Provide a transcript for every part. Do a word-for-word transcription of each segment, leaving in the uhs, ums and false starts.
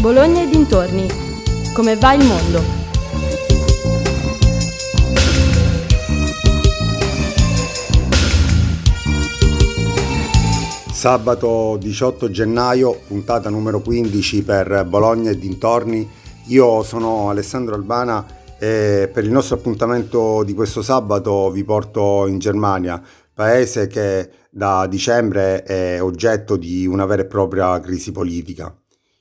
Bologna e dintorni. Come va il mondo? Sabato diciotto gennaio, puntata numero quindici per Bologna e dintorni. Io sono Alessandro Albana e per il nostro appuntamento di questo sabato vi porto in Germania, paese che da dicembre è oggetto di una vera e propria crisi politica.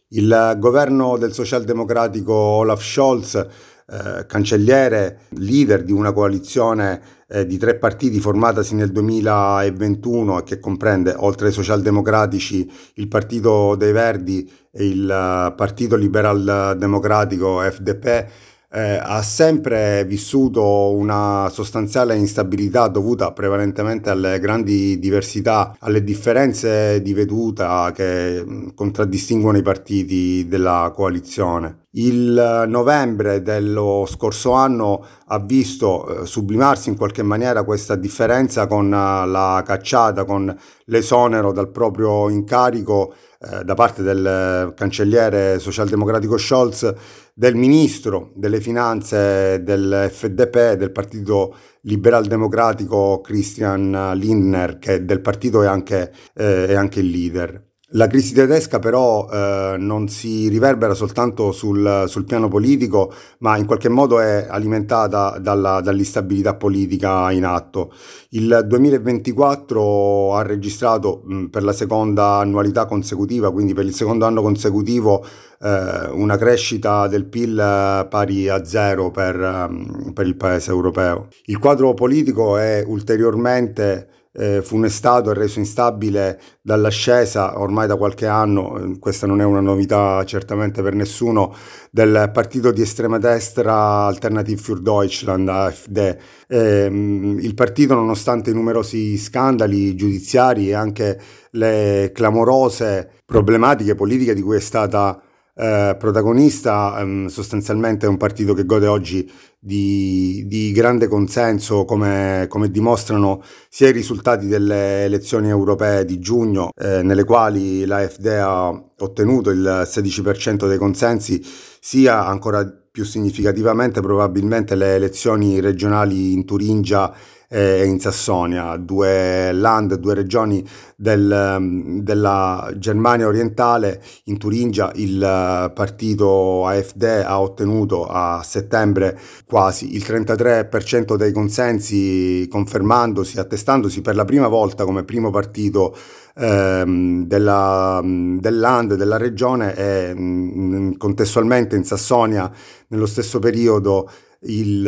Il governo del socialdemocratico Olaf Scholz, eh, cancelliere, leader di una coalizione eh, di tre partiti formatasi nel duemilaventuno e che comprende, oltre ai socialdemocratici, il Partito dei Verdi e il uh, Partito Liberal Democratico F D P, Eh, ha sempre vissuto una sostanziale instabilità dovuta prevalentemente alle grandi diversità, alle differenze di veduta che mh, contraddistinguono i partiti della coalizione. Il novembre dello scorso anno ha visto eh, sublimarsi in qualche maniera questa differenza con uh, la cacciata, con l'esonero dal proprio incarico eh, da parte del cancelliere socialdemocratico Scholz, del ministro delle finanze del F D P, del partito liberal democratico Christian Lindner, che del partito è anche, eh, è anche il leader. La crisi tedesca però eh, non si riverbera soltanto sul, sul piano politico, ma in qualche modo è alimentata dalla, dall'instabilità politica in atto. Il duemilaventiquattro ha registrato mh, per la seconda annualità consecutiva, quindi per il secondo anno consecutivo, eh, una crescita del P I L pari a zero per, um, per il paese europeo. Il quadro politico è ulteriormente Eh, funestato e reso instabile dall'ascesa ormai da qualche anno, questa non è una novità certamente per nessuno, del partito di estrema destra Alternative für Deutschland, A F D. Eh, il partito, nonostante i numerosi scandali giudiziari e anche le clamorose problematiche politiche di cui è stata Eh, protagonista, ehm, sostanzialmente è un partito che gode oggi di, di grande consenso, come, come dimostrano sia i risultati delle elezioni europee di giugno, eh, nelle quali l'A F D ha ottenuto il sedici per cento dei consensi, sia ancora più significativamente probabilmente le elezioni regionali in Turingia e in Sassonia, due land, due regioni del, della Germania orientale. In Turingia il partito A F D ha ottenuto a settembre quasi il trentatré per cento dei consensi, confermandosi, attestandosi per la prima volta come primo partito ehm, della, del land, della regione, e mh, contestualmente in Sassonia nello stesso periodo il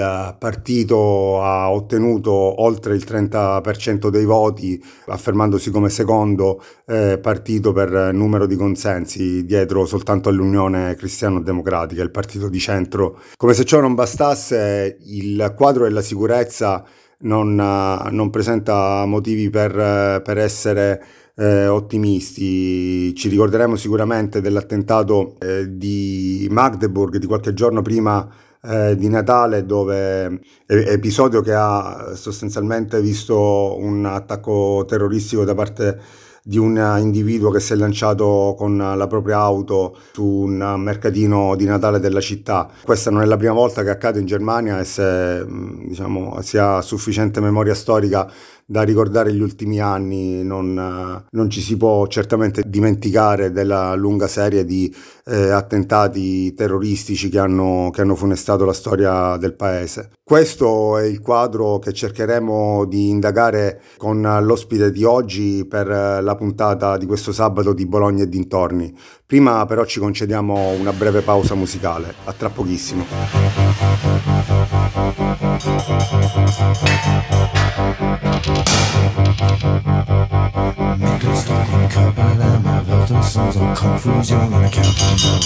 partito ha ottenuto oltre il trenta per cento dei voti, affermandosi come secondo eh, partito per numero di consensi, dietro soltanto all'Unione Cristiano-Democratica, il partito di centro. Come se ciò non bastasse, il quadro della sicurezza non, non presenta motivi per, per essere Eh, ottimisti. Ci ricorderemo sicuramente dell'attentato eh, di Magdeburg di qualche giorno prima eh, di Natale, dove eh, episodio che ha sostanzialmente visto un attacco terroristico da parte di un individuo che si è lanciato con la propria auto su un mercatino di Natale della città. Questa non è la prima volta che accade in Germania, e se diciamo si ha sufficiente memoria storica da ricordare gli ultimi anni, non, non ci si può certamente dimenticare della lunga serie di eh, attentati terroristici che hanno, che hanno funestato la storia del paese. Questo è il quadro che cercheremo di indagare con l'ospite di oggi per la puntata di questo sabato di Bologna e dintorni. Prima però ci concediamo una breve pausa musicale. A tra pochissimo. Mittelstocken, Körperlärme, Wörtersen, so Konfusion und Countdown.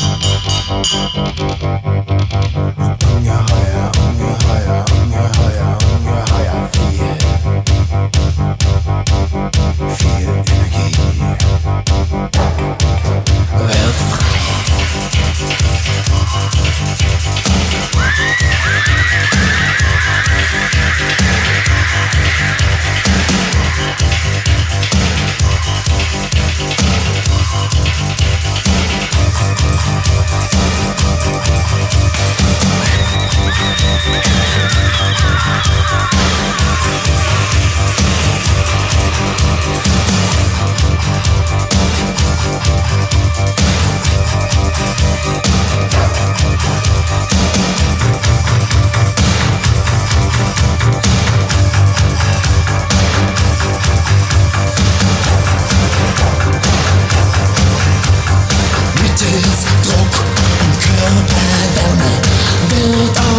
Ungeheuer, ungeheuer, ungeheuer, ungeheuer viel. Viel Energie. Wird frei. We'll be right back.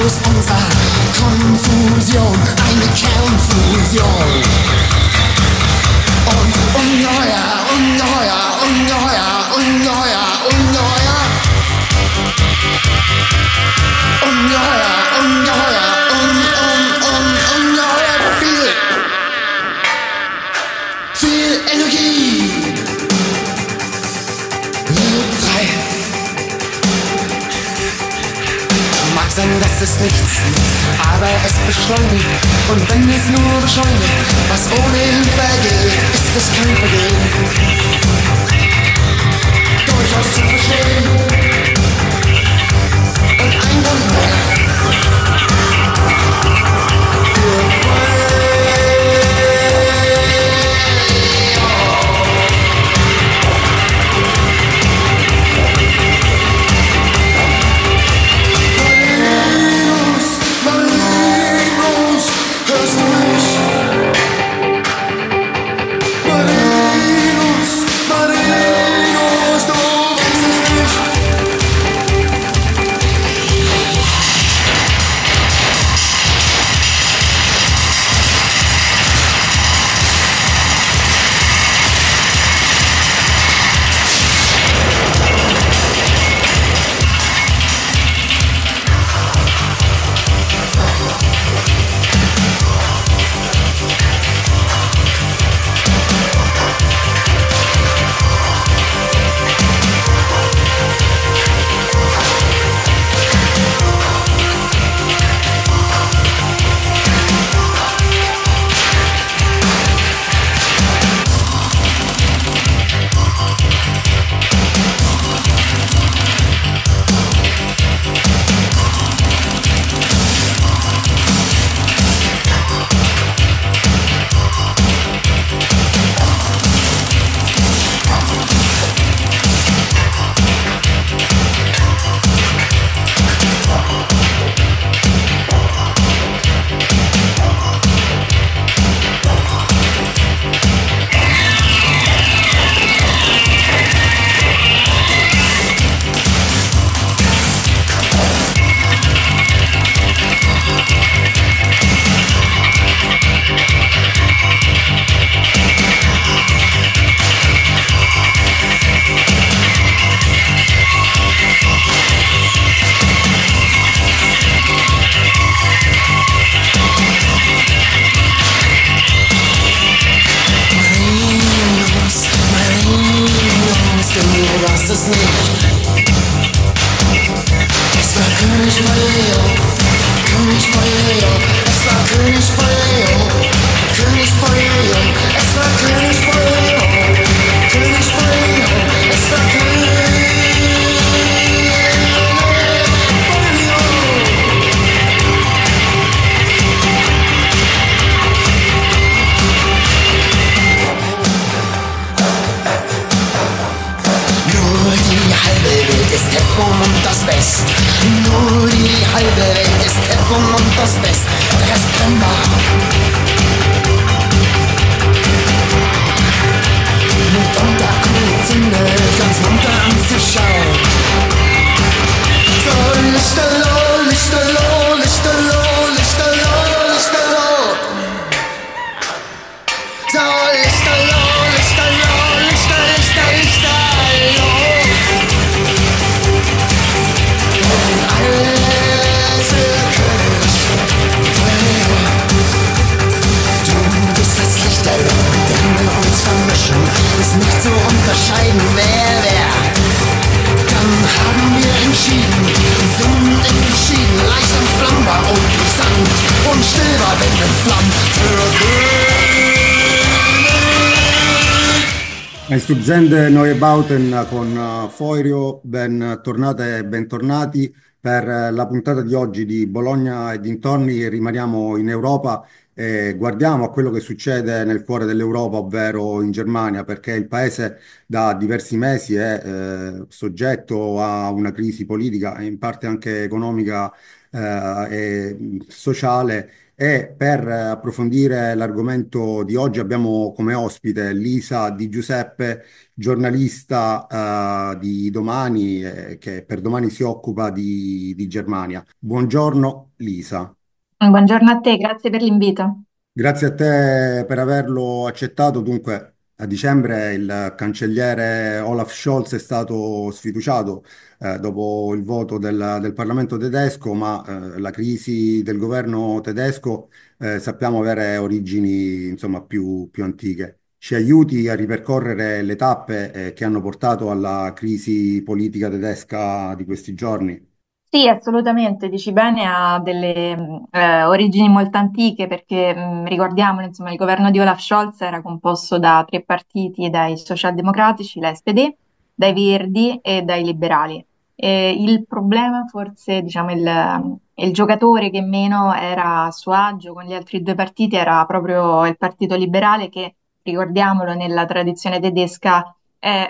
unserer Konfusion eine Kernfusion. Und ungeheuer, ungeheuer, ungeheuer, ungeheuer, ungeheuer. Ungeheuer, ungeheuer, un, un, un, ungeheuer viel. Viel Energie. Loop drei. Mag sein, dass es nichts ist, aber es beschleunigt. Und wenn es nur beschleunigt, was ohnehin vergeht, ist es kein Vergehen. Durchaus zu verstehen. Und ein Wunder. Stutzende Neue Bauten con uh, Foirio, ben tornate e bentornati per uh, la puntata di oggi di Bologna e dintorni. Rimaniamo in Europa e guardiamo a quello che succede nel cuore dell'Europa, ovvero in Germania, perché il paese da diversi mesi è eh, soggetto a una crisi politica e in parte anche economica eh, e sociale E per eh, approfondire l'argomento di oggi abbiamo come ospite Lisa Di Giuseppe, giornalista eh, di Domani, eh, che per Domani si occupa di, di Germania. Buongiorno Lisa. Buongiorno a te, grazie per l'invito. Grazie a te per averlo accettato. Dunque, a dicembre il cancelliere Olaf Scholz è stato sfiduciato eh, dopo il voto del, del Parlamento tedesco, ma eh, la crisi del governo tedesco eh, sappiamo avere origini insomma più, più antiche. Ci aiuti a ripercorrere le tappe eh, che hanno portato alla crisi politica tedesca di questi giorni? Sì, assolutamente, dici bene, ha delle mh, eh, origini molto antiche perché mh, ricordiamolo, insomma, il governo di Olaf Scholz era composto da tre partiti, dai socialdemocratici, la S P D, dai Verdi e dai liberali. E il problema, forse, diciamo, il, il giocatore che meno era a suo agio con gli altri due partiti era proprio il Partito Liberale che, ricordiamolo, nella tradizione tedesca è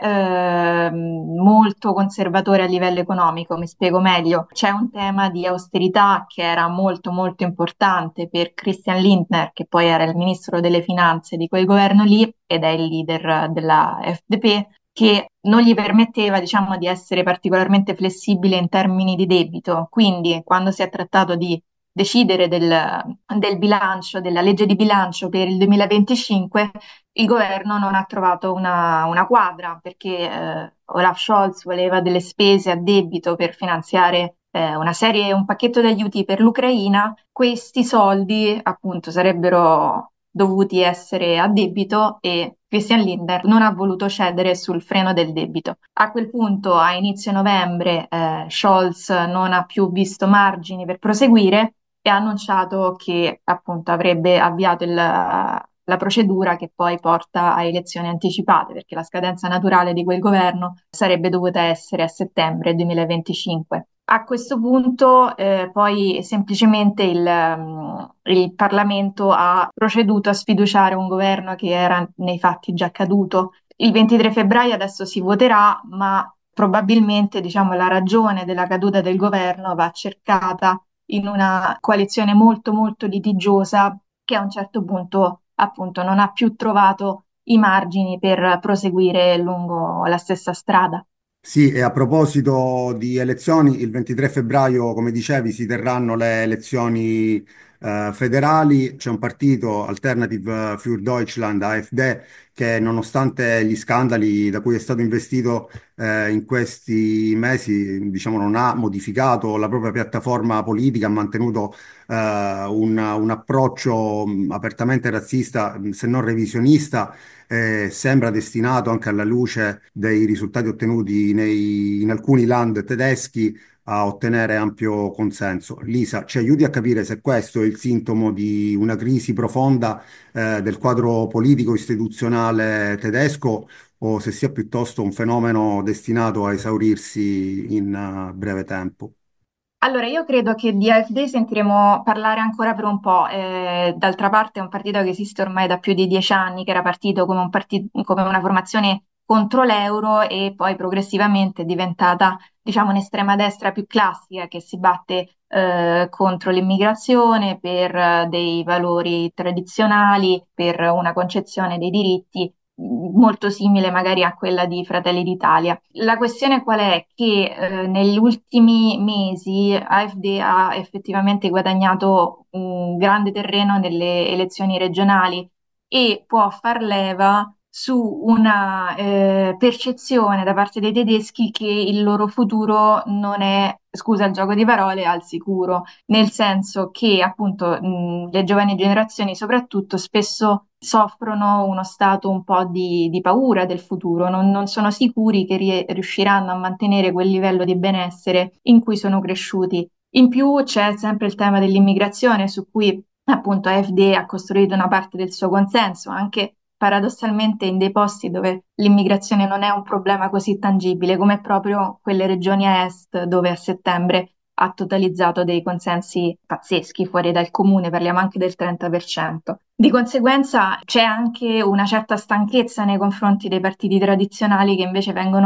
ehm, molto conservatore a livello economico, mi spiego meglio. C'è un tema di austerità che era molto molto importante per Christian Lindner, che poi era il ministro delle finanze di quel governo lì ed è il leader della F D P, che non gli permetteva, diciamo, di essere particolarmente flessibile in termini di debito. Quindi, quando si è trattato di decidere del, del bilancio, della legge di bilancio per il duemilaventicinque, il governo non ha trovato una, una quadra perché eh, Olaf Scholz voleva delle spese a debito per finanziare eh, una serie, un pacchetto di aiuti per l'Ucraina. Questi soldi appunto sarebbero dovuti essere a debito e Christian Lindner non ha voluto cedere sul freno del debito. A quel punto, a inizio novembre, eh, Scholz non ha più visto margini per proseguire e ha annunciato che appunto avrebbe avviato il, la procedura che poi porta a elezioni anticipate, perché la scadenza naturale di quel governo sarebbe dovuta essere a settembre duemilaventicinque. A questo punto eh, poi semplicemente il, um, il Parlamento ha proceduto a sfiduciare un governo che era nei fatti già caduto. Il ventitré febbraio adesso si voterà, ma probabilmente diciamo, la ragione della caduta del governo va cercata in una coalizione molto molto litigiosa che a un certo punto appunto non ha più trovato i margini per proseguire lungo la stessa strada. Sì, e a proposito di elezioni, il ventitré febbraio, come dicevi, si terranno le elezioni eh, federali. C'è un partito, Alternative für Deutschland, A F D, che nonostante gli scandali da cui è stato investito eh, in questi mesi, diciamo, non ha modificato la propria piattaforma politica, ha mantenuto eh, un, un approccio mh, apertamente razzista, mh, se non revisionista, eh, sembra destinato anche alla luce dei risultati ottenuti nei- in alcuni land tedeschi a ottenere ampio consenso. Lisa, ci aiuti a capire se questo è il sintomo di una crisi profonda, eh, del quadro politico istituzionale tedesco o se sia piuttosto un fenomeno destinato a esaurirsi in, eh, breve tempo. Allora, io credo che di A F D sentiremo parlare ancora per un po'. Eh, d'altra parte è un partito che esiste ormai da più di dieci anni, che era partito come un parti- come una formazione contro l'euro e poi progressivamente è diventata, diciamo, un'estrema destra più classica che si batte eh, contro l'immigrazione per eh, dei valori tradizionali, per una concezione dei diritti molto simile magari a quella di Fratelli d'Italia. La questione qual è? Che eh, negli ultimi mesi A F D ha effettivamente guadagnato un grande terreno nelle elezioni regionali e può far leva su una eh, percezione da parte dei tedeschi che il loro futuro non è, scusa il gioco di parole, al sicuro, nel senso che appunto mh, le giovani generazioni soprattutto spesso soffrono uno stato un po' di, di paura del futuro, non, non sono sicuri che rie- riusciranno a mantenere quel livello di benessere in cui sono cresciuti. In più c'è sempre il tema dell'immigrazione su cui appunto A F D ha costruito una parte del suo consenso, anche paradossalmente in dei posti dove l'immigrazione non è un problema così tangibile, come proprio quelle regioni a est dove a settembre ha totalizzato dei consensi pazzeschi fuori dal comune, parliamo anche del trenta per cento. Di conseguenza c'è anche una certa stanchezza nei confronti dei partiti tradizionali che invece vengono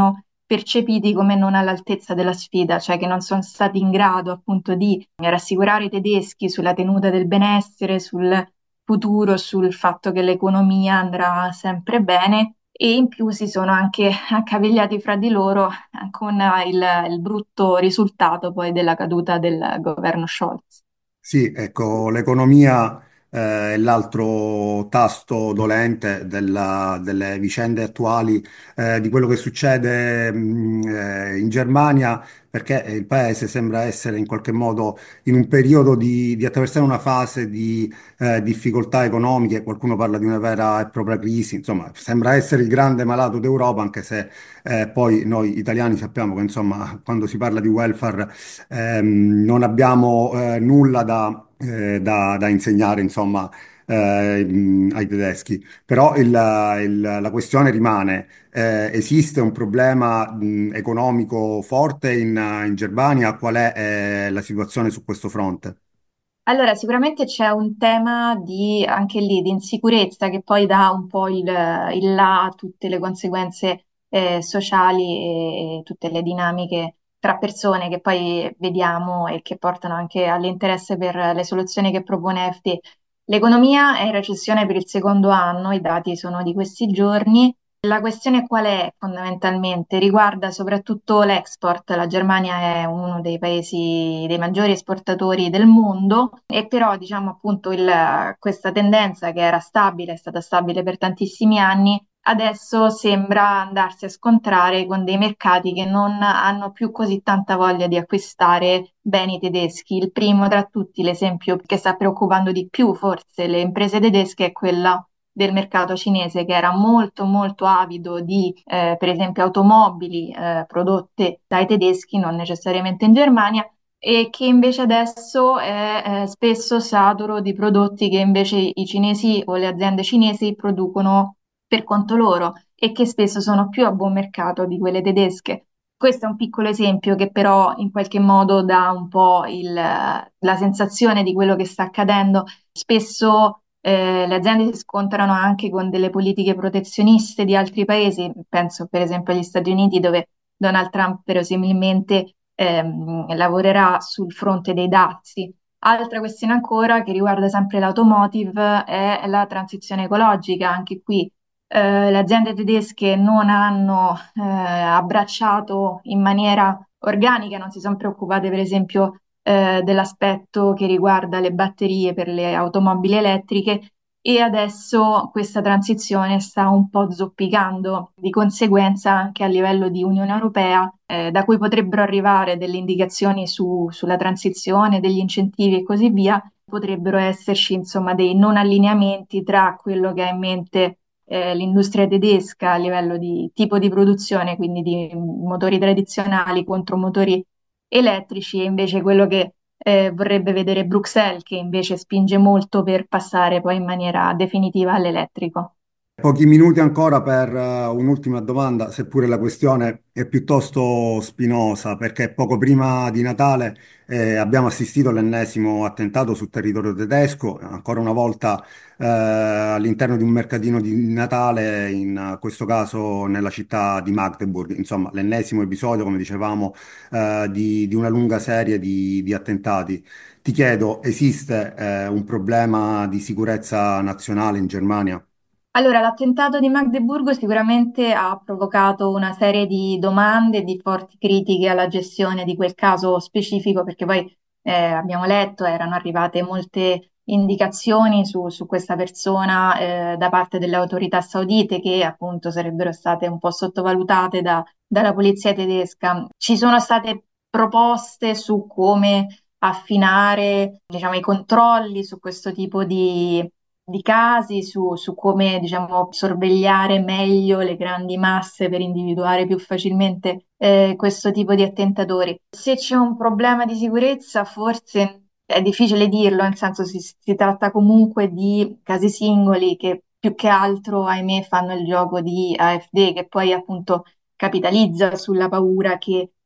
percepiti come non all'altezza della sfida, cioè che non sono stati in grado appunto di rassicurare i tedeschi sulla tenuta del benessere, sul futuro, sul fatto che l'economia andrà sempre bene e in più si sono anche accavigliati fra di loro con il, il brutto risultato poi della caduta del governo Scholz. Sì, ecco, l'economia eh, è l'altro tasto dolente della- delle vicende attuali, eh, di quello che succede mh, eh, in Germania, perché il paese sembra essere in qualche modo in un periodo di, di attraversare una fase di eh, difficoltà economiche. Qualcuno parla di una vera e propria crisi, insomma, sembra essere il grande malato d'Europa, anche se eh, poi noi italiani sappiamo che, insomma, quando si parla di welfare ehm, non abbiamo eh, nulla da, eh, da- da insegnare, insomma, eh, mh, ai tedeschi. Però il- il- la questione rimane, eh, esiste un problema mh, economico forte in, in Germania? Qual è eh, la situazione su questo fronte? Allora, sicuramente c'è un tema di, anche lì, di insicurezza che poi dà un po' il, il là a tutte le conseguenze eh, sociali e tutte le dinamiche tra persone che poi vediamo e che portano anche all'interesse per le soluzioni che propone F D. L'economia è in recessione per il secondo anno, i dati sono di questi giorni. La questione qual è fondamentalmente? Riguarda soprattutto l'export. La Germania è uno dei paesi dei maggiori esportatori del mondo e però diciamo appunto il- questa tendenza che era stabile, è stata stabile per tantissimi anni, adesso sembra andarsi a scontrare con dei mercati che non hanno più così tanta voglia di acquistare beni tedeschi. Il primo tra tutti, l'esempio che sta preoccupando di più forse le imprese tedesche è quella del mercato cinese che era molto molto avido di eh, per esempio automobili eh, prodotte dai tedeschi, non necessariamente in Germania, e che invece adesso è eh, spesso saturo di prodotti che invece i cinesi o le aziende cinesi producono per conto loro e che spesso sono più a buon mercato di quelle tedesche. Questo è un piccolo esempio che però in qualche modo dà un po' il- la sensazione di quello che sta accadendo. Spesso eh, le aziende si scontrano anche con delle politiche protezioniste di altri paesi, penso per esempio agli Stati Uniti dove Donald Trump verosimilmente ehm, lavorerà sul fronte dei dazi. Altra questione ancora che riguarda sempre l'automotive è la transizione ecologica. Anche qui eh, le aziende tedesche non hanno eh, abbracciato in maniera organica, non si sono preoccupate per esempio eh, dell'aspetto che riguarda le batterie per le automobili elettriche e adesso questa transizione sta un po' zoppicando, di conseguenza anche a livello di Unione Europea, eh, da cui potrebbero arrivare delle indicazioni su- sulla transizione, degli incentivi e così via, potrebbero esserci insomma dei non allineamenti tra quello che ha in mente eh, l'industria tedesca a livello di tipo di produzione, quindi di motori tradizionali contro motori elettrici, e invece quello che eh, vorrebbe vedere Bruxelles, che invece spinge molto per passare poi in maniera definitiva all'elettrico. Pochi minuti ancora per eh, un'ultima domanda, seppure la questione è piuttosto spinosa, perché poco prima di Natale eh, abbiamo assistito all'ennesimo attentato sul territorio tedesco, ancora una volta eh, all'interno di un mercatino di Natale, in eh, questo caso nella città di Magdeburg. Insomma, l'ennesimo episodio, come dicevamo, eh, di, di una lunga serie di, di attentati. Ti chiedo, esiste eh, un problema di sicurezza nazionale in Germania? Allora, l'attentato di Magdeburgo sicuramente ha provocato una serie di domande e di forti critiche alla gestione di quel caso specifico, perché poi eh, abbiamo letto, erano arrivate molte indicazioni su, su questa persona eh, da parte delle autorità saudite che appunto sarebbero state un po' sottovalutate da- dalla polizia tedesca. Ci sono state proposte su come affinare, diciamo, i controlli su questo tipo di di casi, su, su come, diciamo, sorvegliare meglio le grandi masse per individuare più facilmente eh, questo tipo di attentatori. Se c'è un problema di sicurezza, forse è difficile dirlo, nel senso si, si tratta comunque di casi singoli che più che altro, ahimè, fanno il gioco di A F D, che poi appunto capitalizza sulla paura che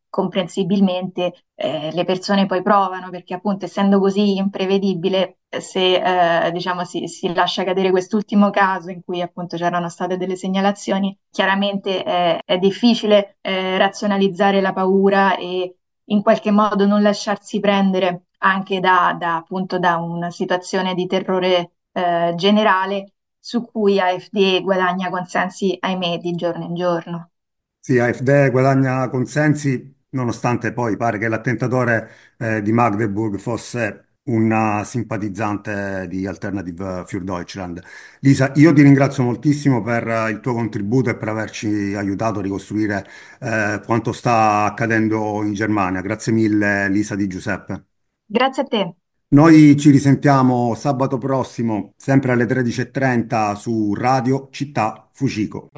comprensibilmente eh, le persone poi provano, perché appunto essendo così imprevedibile, se eh, diciamo si, si lascia cadere quest'ultimo caso in cui appunto c'erano state delle segnalazioni, chiaramente eh, è difficile eh, razionalizzare la paura e in qualche modo non lasciarsi prendere anche da, da, appunto da una situazione di terrore eh, generale su cui AfD guadagna consensi, ahimè, di giorno in giorno. Sì, AfD guadagna consensi nonostante poi pare che l'attentatore eh, di Magdeburg fosse una simpatizzante di Alternative für Deutschland. Lisa, io ti ringrazio moltissimo per eh, il tuo contributo e per averci aiutato a ricostruire eh, quanto sta accadendo in Germania. Grazie mille, Lisa Di Giuseppe. Grazie a te. Noi ci risentiamo sabato prossimo, sempre alle tredici e trenta su Radio Città Fucico.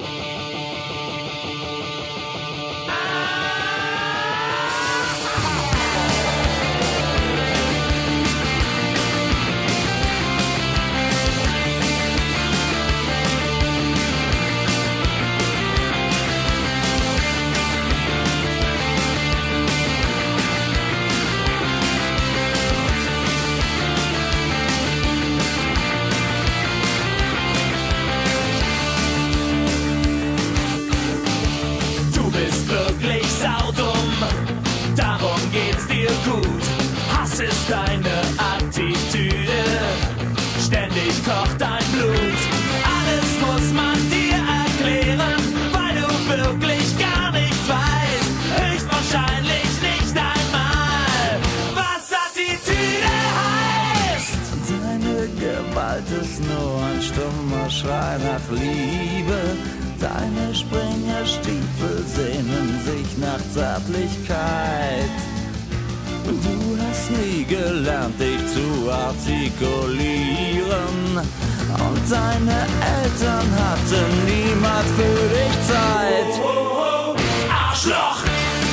Du bist wirklich saudumm, darum geht's dir gut. Hass ist deine Attitüde, ständig kocht dein Blut. Alles muss man dir erklären, weil du wirklich gar nichts weißt. Höchstwahrscheinlich nicht einmal, was Attitüde heißt. Deine Gewalt ist nur ein stummer Schrei nach Liebe. Deine Springerstiefel sehnen sich nach Zärtlichkeit. Du hast nie gelernt, dich zu artikulieren. Und deine Eltern hatten niemals für dich Zeit. Arschloch!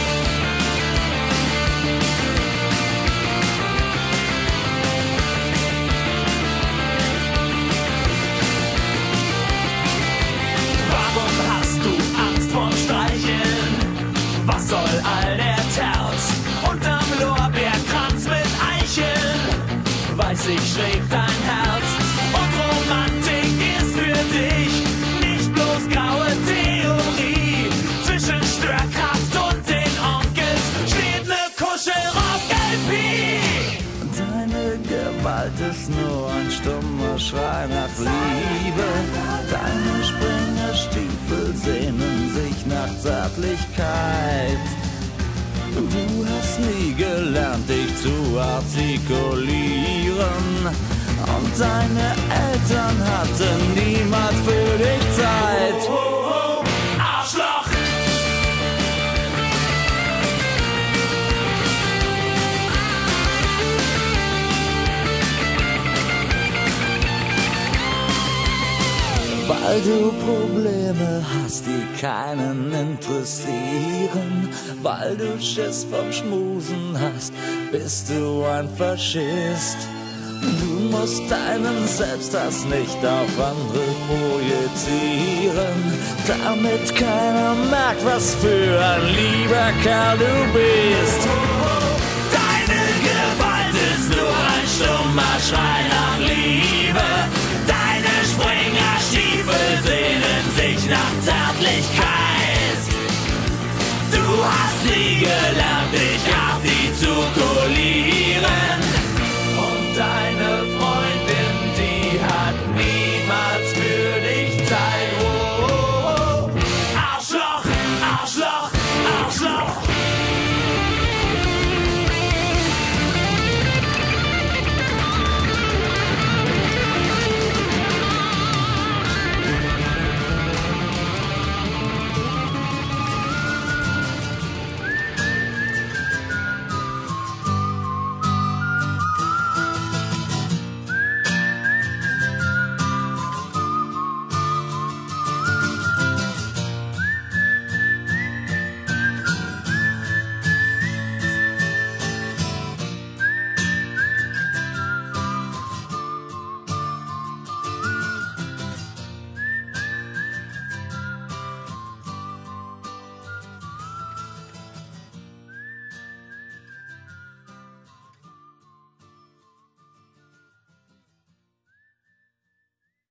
Warum hast du Angst vorm Streicheln? Was soll all der Terz? Unterm Lorbeerkranz mit Eicheln, weiß ich, schlägt dein Herz. Und Romantik ist für dich nicht bloß graue Theorie. Zwischen Störkraft und den Onkels steht ne Kuschelrock-L P. Deine Gewalt ist nur ein stummer Schrei nach Liebe. Deine Springerstiefel sehnen sich nach Zärtlichkeit. Du hast nie gelernt, dich zu artikulieren. Und deine Eltern hatten niemals für dich Zeit. Arschloch! Weil du Probleme hast, die keinen interessieren. Weil du Schiss vom Schmusen hast, bist du ein Faschist. Du musst deinen Selbsthass nicht auf andere projizieren, damit keiner merkt, was für ein lieber Kerl du bist. Deine Gewalt ist nur ein stummer Schrei